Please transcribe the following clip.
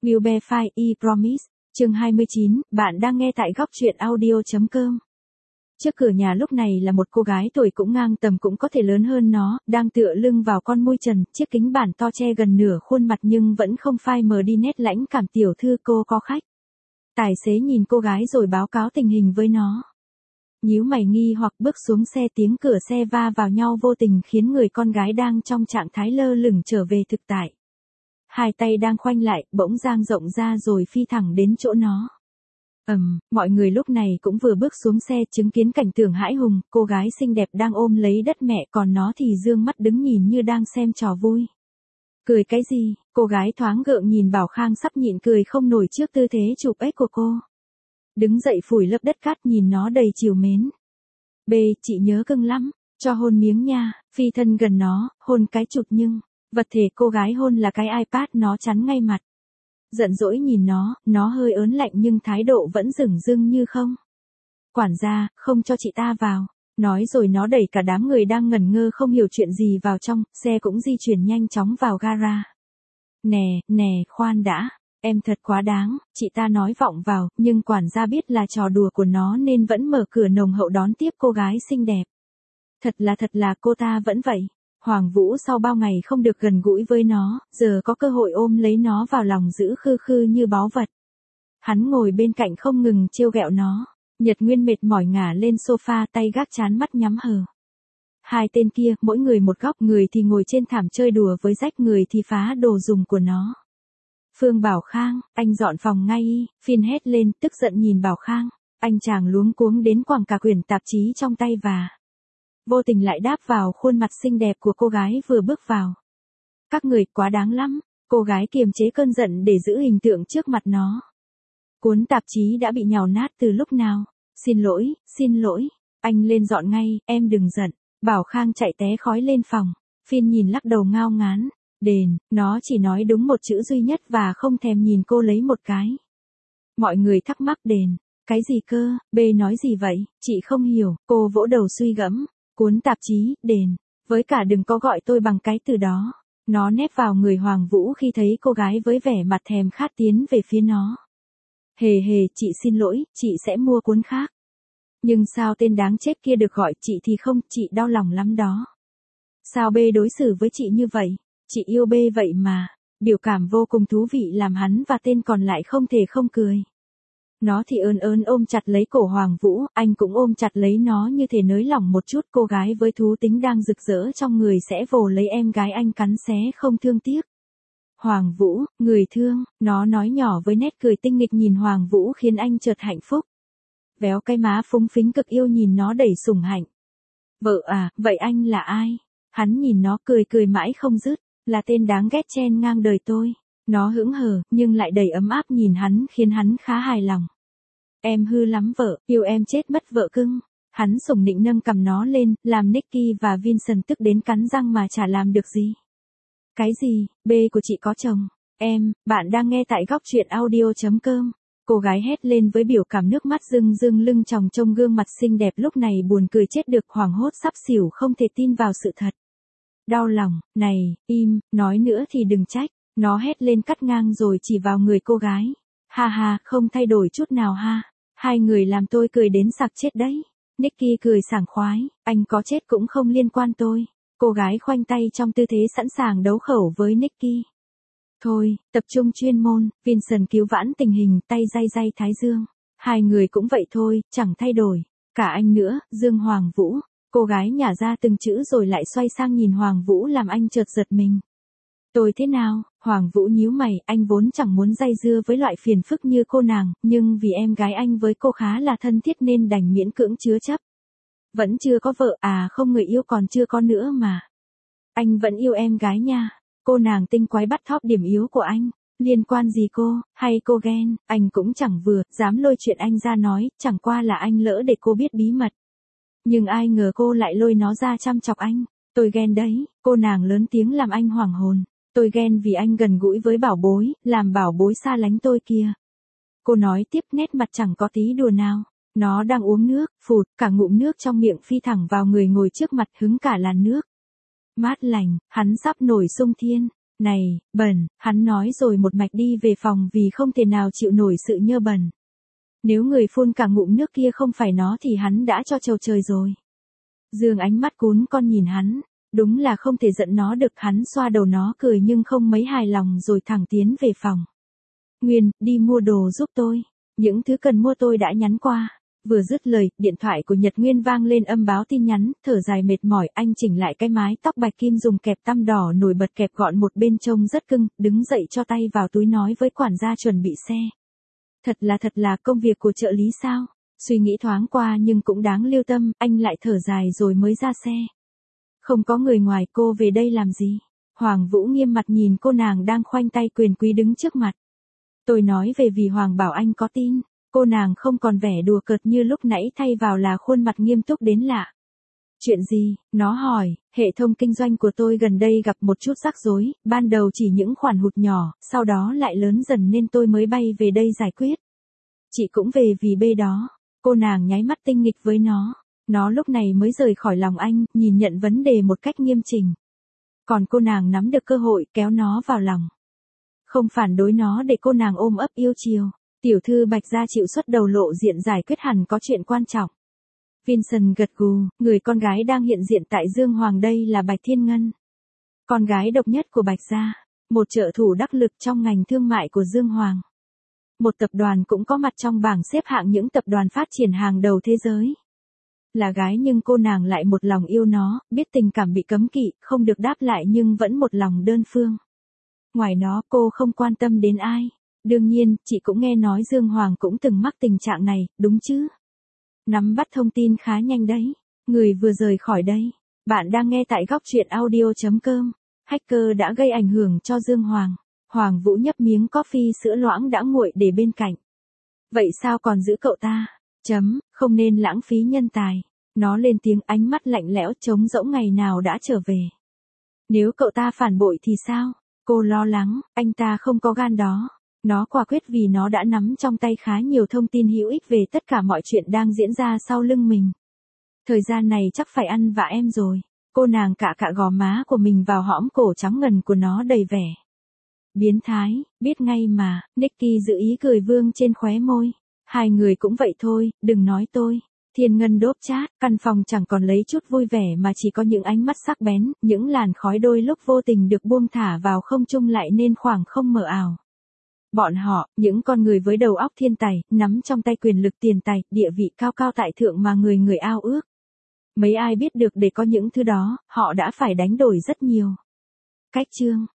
Wilberfire Promise, chương 29, bạn đang nghe tại góc truyện audio.com. Trước cửa nhà lúc này là một cô gái tuổi cũng ngang tầm cũng có thể lớn hơn nó, đang tựa lưng vào con môi trần, chiếc kính bản to che gần nửa khuôn mặt nhưng vẫn không phai mờ đi nét lãnh cảm. Tiểu thư, cô có khách. Tài xế nhìn cô gái rồi báo cáo tình hình với nó. Nhíu mày nghi hoặc bước xuống xe, tiếng cửa xe va vào nhau vô tình khiến người con gái đang trong trạng thái lơ lửng trở về thực tại. Hai tay đang khoanh lại, bỗng dang rộng ra rồi phi thẳng đến chỗ nó. Mọi người lúc này cũng vừa bước xuống xe chứng kiến cảnh tượng hãi hùng, cô gái xinh đẹp đang ôm lấy đất mẹ còn nó thì dương mắt đứng nhìn như đang xem trò vui. Cười cái gì? Cô gái thoáng gượng nhìn Bảo Khang sắp nhịn cười không nổi trước tư thế chụp ếch của cô. Đứng dậy phủi lớp đất cát nhìn nó đầy trìu mến. Chị nhớ cưng lắm, cho hôn miếng nha, phi thân gần nó, hôn cái chụp nhưng, vật thể cô gái hôn là cái iPad nó chắn ngay mặt. Giận dỗi nhìn nó hơi ớn lạnh nhưng thái độ vẫn dửng dưng như không. Quản gia, không cho chị ta vào. Nói rồi nó đẩy cả đám người đang ngẩn ngơ không hiểu chuyện gì vào trong, xe cũng di chuyển nhanh chóng vào gara. Nè, khoan đã, em thật quá đáng, chị ta nói vọng vào, nhưng quản gia biết là trò đùa của nó nên vẫn mở cửa nồng hậu đón tiếp cô gái xinh đẹp. Thật là cô ta vẫn vậy. Hoàng Vũ sau bao ngày không được gần gũi với nó, giờ có cơ hội ôm lấy nó vào lòng giữ khư khư như báu vật. Hắn ngồi bên cạnh không ngừng trêu ghẹo nó. Nhật Nguyên mệt mỏi ngả lên sofa, tay gác chán mắt nhắm hờ. Hai tên kia, mỗi người một góc, người thì ngồi trên thảm chơi đùa với rách, người thì phá đồ dùng của nó. Phương Bảo Khang, anh dọn phòng ngay. Phiên hét lên, tức giận nhìn Bảo Khang. Anh chàng luống cuống đến quẳng cả quyển tạp chí trong tay và vô tình lại đáp vào khuôn mặt xinh đẹp của cô gái vừa bước vào. Các người quá đáng lắm. Cô gái kiềm chế cơn giận để giữ hình tượng trước mặt nó. Cuốn tạp chí đã bị nhào nát từ lúc nào. Xin lỗi, anh lên dọn ngay, em đừng giận. Bảo Khang chạy té khói lên phòng. Phiên nhìn lắc đầu ngao ngán. Nó chỉ nói đúng một chữ duy nhất và không thèm nhìn cô lấy một cái. Mọi người thắc mắc cái gì cơ, nói gì vậy, chị không hiểu, cô vỗ đầu suy gẫm. Cuốn tạp chí, với cả đừng có gọi tôi bằng cái từ đó. Nó nép vào người Hoàng Vũ khi thấy cô gái với vẻ mặt thèm khát tiến về phía nó. Hề, chị xin lỗi, chị sẽ mua cuốn khác. Nhưng sao tên đáng chết kia được gọi chị thì không, chị đau lòng lắm đó. Sao đối xử với chị như vậy, chị yêu vậy mà. Biểu cảm vô cùng thú vị làm hắn và tên còn lại không thể không cười. Nó thì ớn ôm chặt lấy cổ Hoàng Vũ, anh cũng ôm chặt lấy nó như thể nới lỏng một chút. Cô gái với thú tính đang rực rỡ trong người sẽ vồ lấy em gái anh cắn xé không thương tiếc. Hoàng Vũ, người thương, nó nói nhỏ với nét cười tinh nghịch nhìn Hoàng Vũ khiến anh chợt hạnh phúc. Véo cái má phúng phính cực yêu nhìn nó đầy sủng hạnh. Vợ à, vậy anh là ai? Hắn nhìn nó cười mãi không dứt, là tên đáng ghét chen ngang đời tôi. Nó hững hờ, nhưng lại đầy ấm áp nhìn hắn khiến hắn khá hài lòng. Em hư lắm vợ, yêu em chết mất vợ cưng. Hắn sủng nịnh nâng cầm nó lên, làm Nicky và Vincent tức đến cắn răng mà chả làm được gì. Cái gì, của chị có chồng. Bạn đang nghe tại góc truyện audio.com. Cô gái hét lên với biểu cảm nước mắt rưng lưng tròng trông gương mặt xinh đẹp lúc này buồn cười chết được, hoảng hốt sắp xỉu không thể tin vào sự thật. Đau lòng, này, im, nói nữa thì đừng trách. Nó hét lên cắt ngang rồi chỉ vào người cô gái. Ha, không thay đổi chút nào ha. Hai người làm tôi cười đến sặc chết đấy. Nicky cười sảng khoái, anh có chết cũng không liên quan tôi. Cô gái khoanh tay trong tư thế sẵn sàng đấu khẩu với Nicky. Thôi, tập trung chuyên môn, Vincent cứu vãn tình hình, tay day thái dương. Hai người cũng vậy thôi, chẳng thay đổi. Cả anh nữa, Dương Hoàng Vũ. Cô gái nhả ra từng chữ rồi lại xoay sang nhìn Hoàng Vũ làm anh chợt giật mình. Tôi thế nào? Hoàng Vũ nhíu mày, anh vốn chẳng muốn dây dưa với loại phiền phức như cô nàng, nhưng vì em gái anh với cô khá là thân thiết nên đành miễn cưỡng chứa chấp. Vẫn chưa có vợ à? Không, người yêu còn chưa có nữa mà. Anh vẫn yêu em gái nha. Cô nàng tinh quái bắt thóp điểm yếu của anh. Liên quan gì cô, hay cô ghen? Anh cũng chẳng vừa dám lôi chuyện anh ra nói, chẳng qua là anh lỡ để cô biết bí mật. Nhưng ai ngờ cô lại lôi nó ra chăm chọc anh. Tôi ghen đấy, cô nàng lớn tiếng làm anh hoảng hồn. Tôi ghen vì anh gần gũi với bảo bối, làm bảo bối xa lánh tôi kia. Cô nói tiếp nét mặt chẳng có tí đùa nào. Nó đang uống nước, phụt, cả ngụm nước trong miệng phi thẳng vào người ngồi trước mặt hứng cả làn nước. Mát lành, hắn sắp nổi sung thiên. Này, bẩn, hắn nói rồi một mạch đi về phòng vì không thể nào chịu nổi sự nhơ bẩn. Nếu người phun cả ngụm nước kia không phải nó thì hắn đã cho trầu trời rồi. Dương ánh mắt cún con nhìn hắn, đúng là không thể giận nó được, hắn xoa đầu nó cười nhưng không mấy hài lòng rồi thẳng tiến về phòng. Nguyên, đi mua đồ giúp tôi. Những thứ cần mua tôi đã nhắn qua. Vừa dứt lời, điện thoại của Nhật Nguyên vang lên âm báo tin nhắn, thở dài mệt mỏi, anh chỉnh lại cái mái tóc bạch kim dùng kẹp tăm đỏ nổi bật kẹp gọn một bên trông rất cưng, đứng dậy cho tay vào túi nói với quản gia chuẩn bị xe. Thật là công việc của trợ lý sao? Suy nghĩ thoáng qua nhưng cũng đáng lưu tâm, anh lại thở dài rồi mới ra xe. Không có người ngoài, cô về đây làm gì? Hoàng Vũ nghiêm mặt nhìn cô nàng đang khoanh tay quyền quý đứng trước mặt. Tôi nói về vì Hoàng bảo anh có tin. Cô nàng không còn vẻ đùa cợt như lúc nãy, thay vào là khuôn mặt nghiêm túc đến lạ. Chuyện gì? Nó hỏi, hệ thống kinh doanh của tôi gần đây gặp một chút rắc rối, ban đầu chỉ những khoản hụt nhỏ, sau đó lại lớn dần nên tôi mới bay về đây giải quyết. Chị cũng về vì bê đó. Cô nàng nháy mắt tinh nghịch với nó. Nó lúc này mới rời khỏi lòng anh, nhìn nhận vấn đề một cách nghiêm chỉnh. Còn cô nàng nắm được cơ hội kéo nó vào lòng. Không phản đối nó để cô nàng ôm ấp yêu chiều. Tiểu thư Bạch gia chịu xuất đầu lộ diện giải quyết hẳn có chuyện quan trọng. Vincent gật gù, người con gái đang hiện diện tại Dương Hoàng đây là Bạch Thiên Ngân. Con gái độc nhất của Bạch gia, một trợ thủ đắc lực trong ngành thương mại của Dương Hoàng. Một tập đoàn cũng có mặt trong bảng xếp hạng những tập đoàn phát triển hàng đầu thế giới. Là gái nhưng cô nàng lại một lòng yêu nó, biết tình cảm bị cấm kỵ, không được đáp lại nhưng vẫn một lòng đơn phương. Ngoài nó cô không quan tâm đến ai. Đương nhiên, chị cũng nghe nói Dương Hoàng cũng từng mắc tình trạng này, đúng chứ? Nắm bắt thông tin khá nhanh đấy. Người vừa rời khỏi đây. Bạn đang nghe tại góc truyện audio.com. Hacker đã gây ảnh hưởng cho Dương Hoàng. Hoàng Vũ nhấp miếng coffee sữa loãng đã nguội để bên cạnh. Vậy sao còn giữ cậu ta? Không nên lãng phí nhân tài. Nó lên tiếng, ánh mắt lạnh lẽo trống rỗng, ngày nào đã trở về. Nếu cậu ta phản bội thì sao? Cô lo lắng, anh ta không có gan đó. Nó quả quyết vì nó đã nắm trong tay khá nhiều thông tin hữu ích về tất cả mọi chuyện đang diễn ra sau lưng mình. Thời gian này chắc phải ăn vạ em rồi. Cô nàng cạ gò má của mình vào hõm cổ trắng ngần của nó đầy vẻ. Biến thái, biết ngay mà, Nicky giữ ý cười vương trên khóe môi. Hai người cũng vậy thôi, đừng nói tôi. Thiên Ngân đốp chát, căn phòng chẳng còn lấy chút vui vẻ mà chỉ có những ánh mắt sắc bén, những làn khói đôi lúc vô tình được buông thả vào không trung lại nên khoảng không mờ ảo. Bọn họ, những con người với đầu óc thiên tài, nắm trong tay quyền lực, tiền tài, địa vị cao cao tại thượng mà người người ao ước. Mấy ai biết được để có những thứ đó, họ đã phải đánh đổi rất nhiều. Cách chương